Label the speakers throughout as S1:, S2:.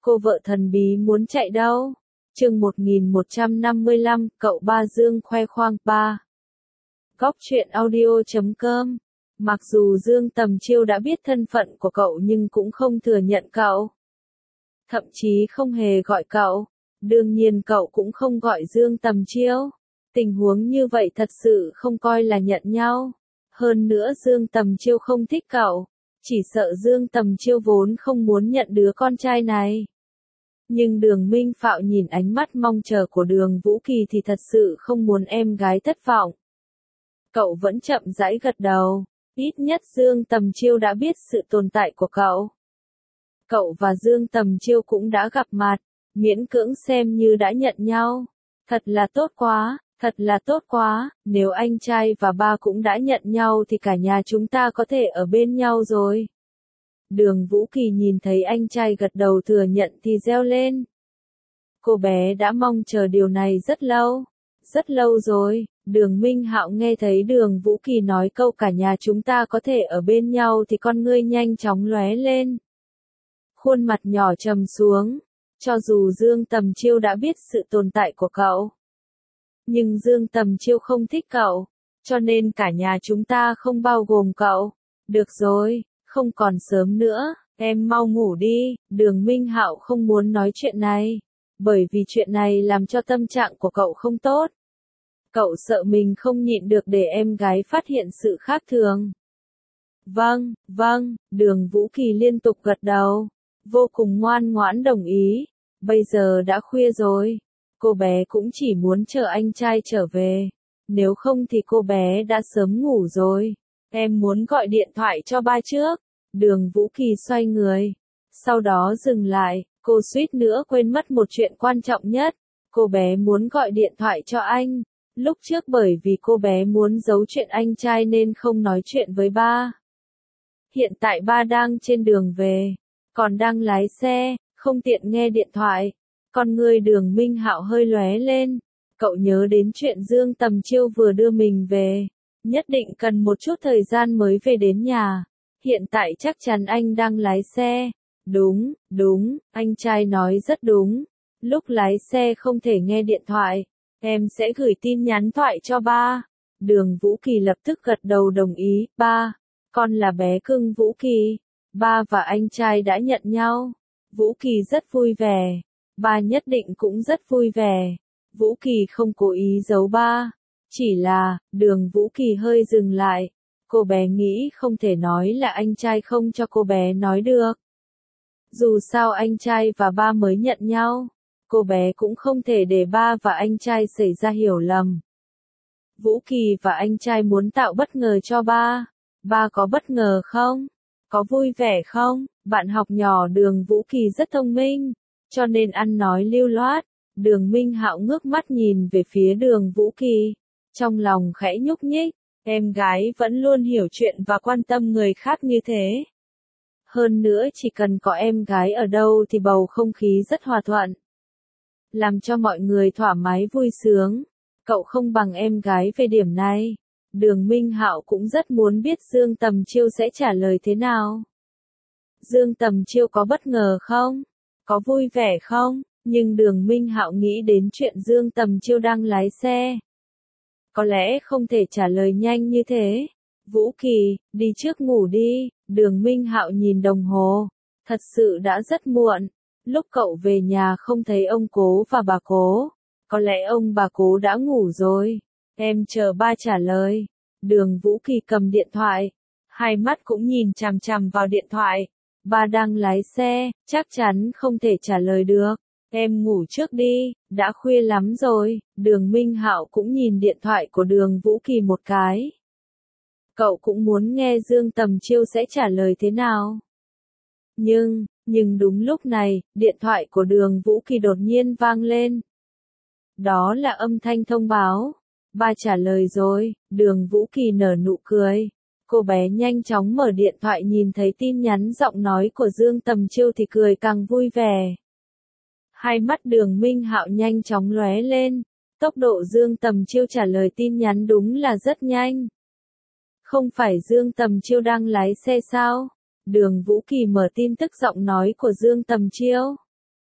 S1: Cô vợ thần bí muốn chạy đâu? Chương 1155, cậu ba Dương khoe khoang 3. Góc truyện audio.com. Mặc dù Dương Tầm Chiêu đã biết thân phận của cậu nhưng cũng không thừa nhận cậu. Thậm chí không hề gọi cậu. Đương nhiên cậu cũng không gọi Dương Tầm Chiêu. Tình huống như vậy thật sự không coi là nhận nhau. Hơn nữa Dương Tầm Chiêu không thích cậu. Chỉ sợ Dương Tầm Chiêu vốn không muốn nhận đứa con trai này. Nhưng Đường Minh Phạo nhìn ánh mắt mong chờ của Đường Vũ Kỳ thì thật sự không muốn em gái thất vọng. Cậu vẫn chậm rãi gật đầu. Ít nhất Dương Tầm Chiêu đã biết sự tồn tại của cậu. Cậu và Dương Tầm Chiêu cũng đã gặp mặt, miễn cưỡng xem như đã nhận nhau. Thật là tốt quá, thật là tốt quá, nếu anh trai và ba cũng đã nhận nhau thì cả nhà chúng ta có thể ở bên nhau rồi. Đường Vũ Kỳ nhìn thấy anh trai gật đầu thừa nhận thì reo lên. Cô bé đã mong chờ điều này rất lâu rồi. Đường Minh Hạo nghe thấy Đường Vũ Kỳ nói câu cả nhà chúng ta có thể ở bên nhau thì con ngươi nhanh chóng lóe lên. Khuôn mặt nhỏ trầm xuống, cho dù Dương Tầm Chiêu đã biết sự tồn tại của cậu. Nhưng Dương Tầm Chiêu không thích cậu, cho nên cả nhà chúng ta không bao gồm cậu. Được rồi, không còn sớm nữa, em mau ngủ đi. Đường Minh Hạo không muốn nói chuyện này, bởi vì chuyện này làm cho tâm trạng của cậu không tốt. Cậu sợ mình không nhịn được để em gái phát hiện sự khác thường. Vâng, Đường Vũ Kỳ liên tục gật đầu, vô cùng ngoan ngoãn đồng ý. Bây giờ đã khuya rồi, cô bé cũng chỉ muốn chờ anh trai trở về, nếu không thì cô bé đã sớm ngủ rồi. Em muốn gọi điện thoại cho ba trước. Đường Vũ Kỳ xoay người, sau đó dừng lại, cô suýt nữa quên mất một chuyện quan trọng nhất. Cô bé muốn gọi điện thoại cho anh. Lúc trước bởi vì cô bé muốn giấu chuyện anh trai nên không nói chuyện với ba. Hiện tại ba đang trên đường về, còn đang lái xe, không tiện nghe điện thoại. Con người Đường Minh Hạo hơi lóe lên. Cậu nhớ đến chuyện Dương Tầm Chiêu vừa đưa mình về. Nhất định cần một chút thời gian mới về đến nhà. Hiện tại chắc chắn anh đang lái xe. Đúng, anh trai nói rất đúng. Lúc lái xe không thể nghe điện thoại. Em sẽ gửi tin nhắn thoại cho ba. Đường Vũ Kỳ lập tức gật đầu đồng ý. Ba, con là bé cưng Vũ Kỳ. Ba và anh trai đã nhận nhau. Vũ Kỳ rất vui vẻ. Ba nhất định cũng rất vui vẻ. Vũ Kỳ không cố ý giấu ba. Chỉ là, Đường Vũ Kỳ hơi dừng lại. Cô bé nghĩ không thể nói là anh trai không cho cô bé nói được. Dù sao anh trai và ba mới nhận nhau. Cô bé cũng không thể để ba và anh trai xảy ra hiểu lầm. Vũ Kỳ và anh trai muốn tạo bất ngờ cho ba. Ba có bất ngờ không? Có vui vẻ không? Bạn học nhỏ Đường Vũ Kỳ rất thông minh, cho nên ăn nói lưu loát. Đường Minh Hạo ngước mắt nhìn về phía Đường Vũ Kỳ, trong lòng khẽ nhúc nhích. Em gái vẫn luôn hiểu chuyện và quan tâm người khác như thế. Hơn nữa chỉ cần có em gái ở đâu thì bầu không khí rất hòa thuận, làm cho mọi người thoải mái vui sướng. Cậu không bằng em gái về điểm này. Đường Minh Hạo cũng rất muốn biết Dương Tầm Chiêu sẽ trả lời thế nào. Dương Tầm Chiêu có bất ngờ không? Có vui vẻ không? Nhưng Đường Minh Hạo nghĩ đến chuyện Dương Tầm Chiêu đang lái xe. Có lẽ không thể trả lời nhanh như thế. Vũ Kỳ, đi trước ngủ đi. Đường Minh Hạo nhìn đồng hồ. Thật sự đã rất muộn. Lúc cậu về nhà không thấy ông Cố và bà Cố. Có lẽ ông bà Cố đã ngủ rồi. Em chờ ba trả lời. Đường Vũ Kỳ cầm điện thoại. Hai mắt cũng nhìn chằm chằm vào điện thoại. Ba đang lái xe, chắc chắn không thể trả lời được. Em ngủ trước đi, đã khuya lắm rồi. Đường Minh Hạo cũng nhìn điện thoại của Đường Vũ Kỳ một cái. Cậu cũng muốn nghe Dương Tầm Chiêu sẽ trả lời thế nào. Nhưng đúng lúc này, điện thoại của Đường Vũ Kỳ đột nhiên vang lên. Đó là âm thanh thông báo. Ba trả lời rồi. Đường Vũ Kỳ nở nụ cười. Cô bé nhanh chóng mở điện thoại nhìn thấy tin nhắn giọng nói của Dương Tầm Chiêu thì cười càng vui vẻ. Hai mắt Đường Minh Hạo nhanh chóng lóe lên. Tốc độ Dương Tầm Chiêu trả lời tin nhắn đúng là rất nhanh. Không phải Dương Tầm Chiêu đang lái xe sao? Đường Vũ Kỳ mở tin tức giọng nói của Dương Tầm Chiêu.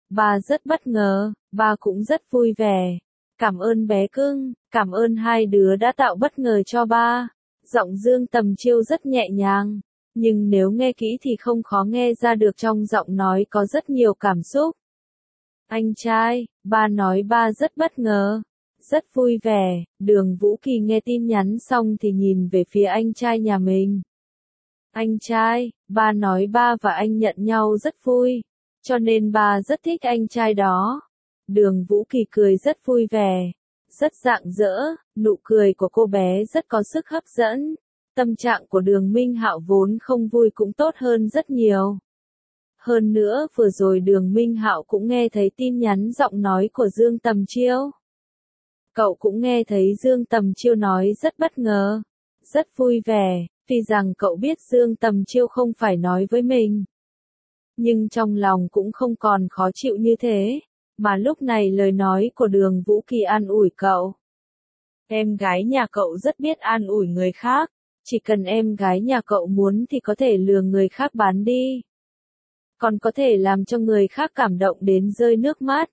S1: Ba rất bất ngờ, ba cũng rất vui vẻ. Cảm ơn bé cưng, cảm ơn hai đứa đã tạo bất ngờ cho ba. Giọng Dương Tầm Chiêu rất nhẹ nhàng, nhưng nếu nghe kỹ thì không khó nghe ra được trong giọng nói có rất nhiều cảm xúc. Anh trai, ba nói ba rất bất ngờ, rất vui vẻ. Đường Vũ Kỳ nghe tin nhắn xong thì nhìn về phía anh trai nhà mình. Anh trai, ba nói ba và anh nhận nhau rất vui, cho nên ba rất thích anh trai đó. Đường Vũ Kỳ cười rất vui vẻ, rất rạng rỡ, nụ cười của cô bé rất có sức hấp dẫn. Tâm trạng của Đường Minh Hạo vốn không vui cũng tốt hơn rất nhiều. Hơn nữa vừa rồi Đường Minh Hạo cũng nghe thấy tin nhắn giọng nói của Dương Tầm Chiêu. Cậu cũng nghe thấy Dương Tầm Chiêu nói rất bất ngờ, rất vui vẻ, vì rằng cậu biết Dương Tầm Chiêu không phải nói với mình. Nhưng trong lòng cũng không còn khó chịu như thế, mà lúc này lời nói của Đường Vũ Kỳ an ủi cậu. Em gái nhà cậu rất biết an ủi người khác, chỉ cần em gái nhà cậu muốn thì có thể lừa người khác bán đi. Còn có thể làm cho người khác cảm động đến rơi nước mắt.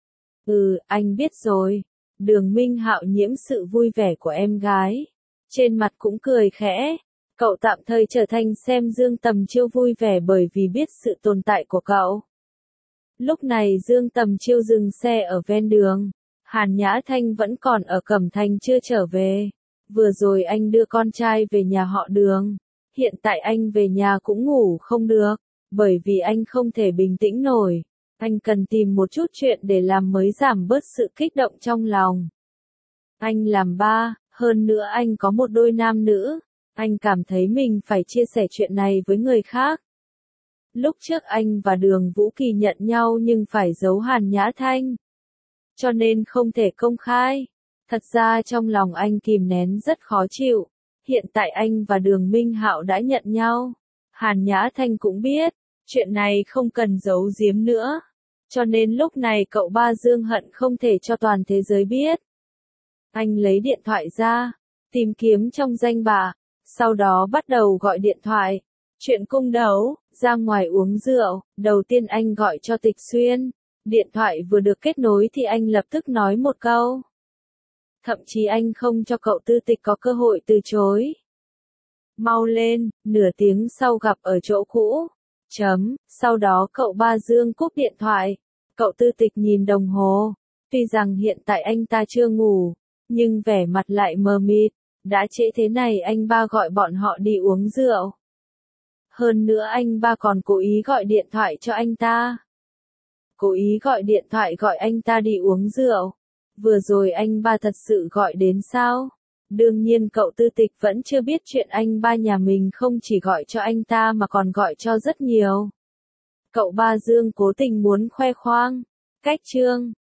S1: Anh biết rồi. Đường Minh Hạo nhiễm sự vui vẻ của em gái. Trên mặt cũng cười khẽ. Cậu tạm thời trở thành xem Dương Tầm Chiêu vui vẻ bởi vì biết sự tồn tại của cậu. Lúc này Dương Tầm Chiêu dừng xe ở ven đường. Hàn Nhã Thanh vẫn còn ở Cẩm Thành chưa trở về. Vừa rồi anh đưa con trai về nhà họ Đường. Hiện tại anh về nhà cũng ngủ không được, bởi vì anh không thể bình tĩnh nổi. Anh cần tìm một chút chuyện để làm mới giảm bớt sự kích động trong lòng. Anh làm ba, hơn nữa anh có một đôi nam nữ. Anh cảm thấy mình phải chia sẻ chuyện này với người khác. Lúc trước anh và Đường Vũ Kỳ nhận nhau nhưng phải giấu Hàn Nhã Thanh, cho nên không thể công khai. Thật ra trong lòng anh kìm nén rất khó chịu. Hiện tại anh và Đường Minh Hạo đã nhận nhau. Hàn Nhã Thanh cũng biết, chuyện này không cần giấu giếm nữa. Cho nên lúc này cậu ba Dương hận không thể cho toàn thế giới biết. Anh lấy điện thoại ra, tìm kiếm trong danh bạ, sau đó bắt đầu gọi điện thoại. Chuyện cung đấu, ra ngoài uống rượu, đầu tiên anh gọi cho Tịch Xuyên. Điện thoại vừa được kết nối thì anh lập tức nói một câu. Thậm chí anh không cho cậu Tư Tịch có cơ hội từ chối. Mau lên, nửa tiếng sau gặp ở chỗ cũ. Sau đó cậu ba Dương cúp điện thoại. Cậu Tư Tịch nhìn đồng hồ. Tuy rằng hiện tại anh ta chưa ngủ, nhưng vẻ mặt lại mờ mịt. Đã trễ thế này anh ba gọi bọn họ đi uống rượu. Hơn nữa anh ba còn cố ý gọi điện thoại cho anh ta. Cố ý gọi điện thoại gọi anh ta đi uống rượu. Vừa rồi anh ba thật sự gọi đến sao? Đương nhiên cậu Tư Tịch vẫn chưa biết chuyện anh ba nhà mình không chỉ gọi cho anh ta mà còn gọi cho rất nhiều. Cậu ba Dương cố tình muốn khoe khoang. Cách chương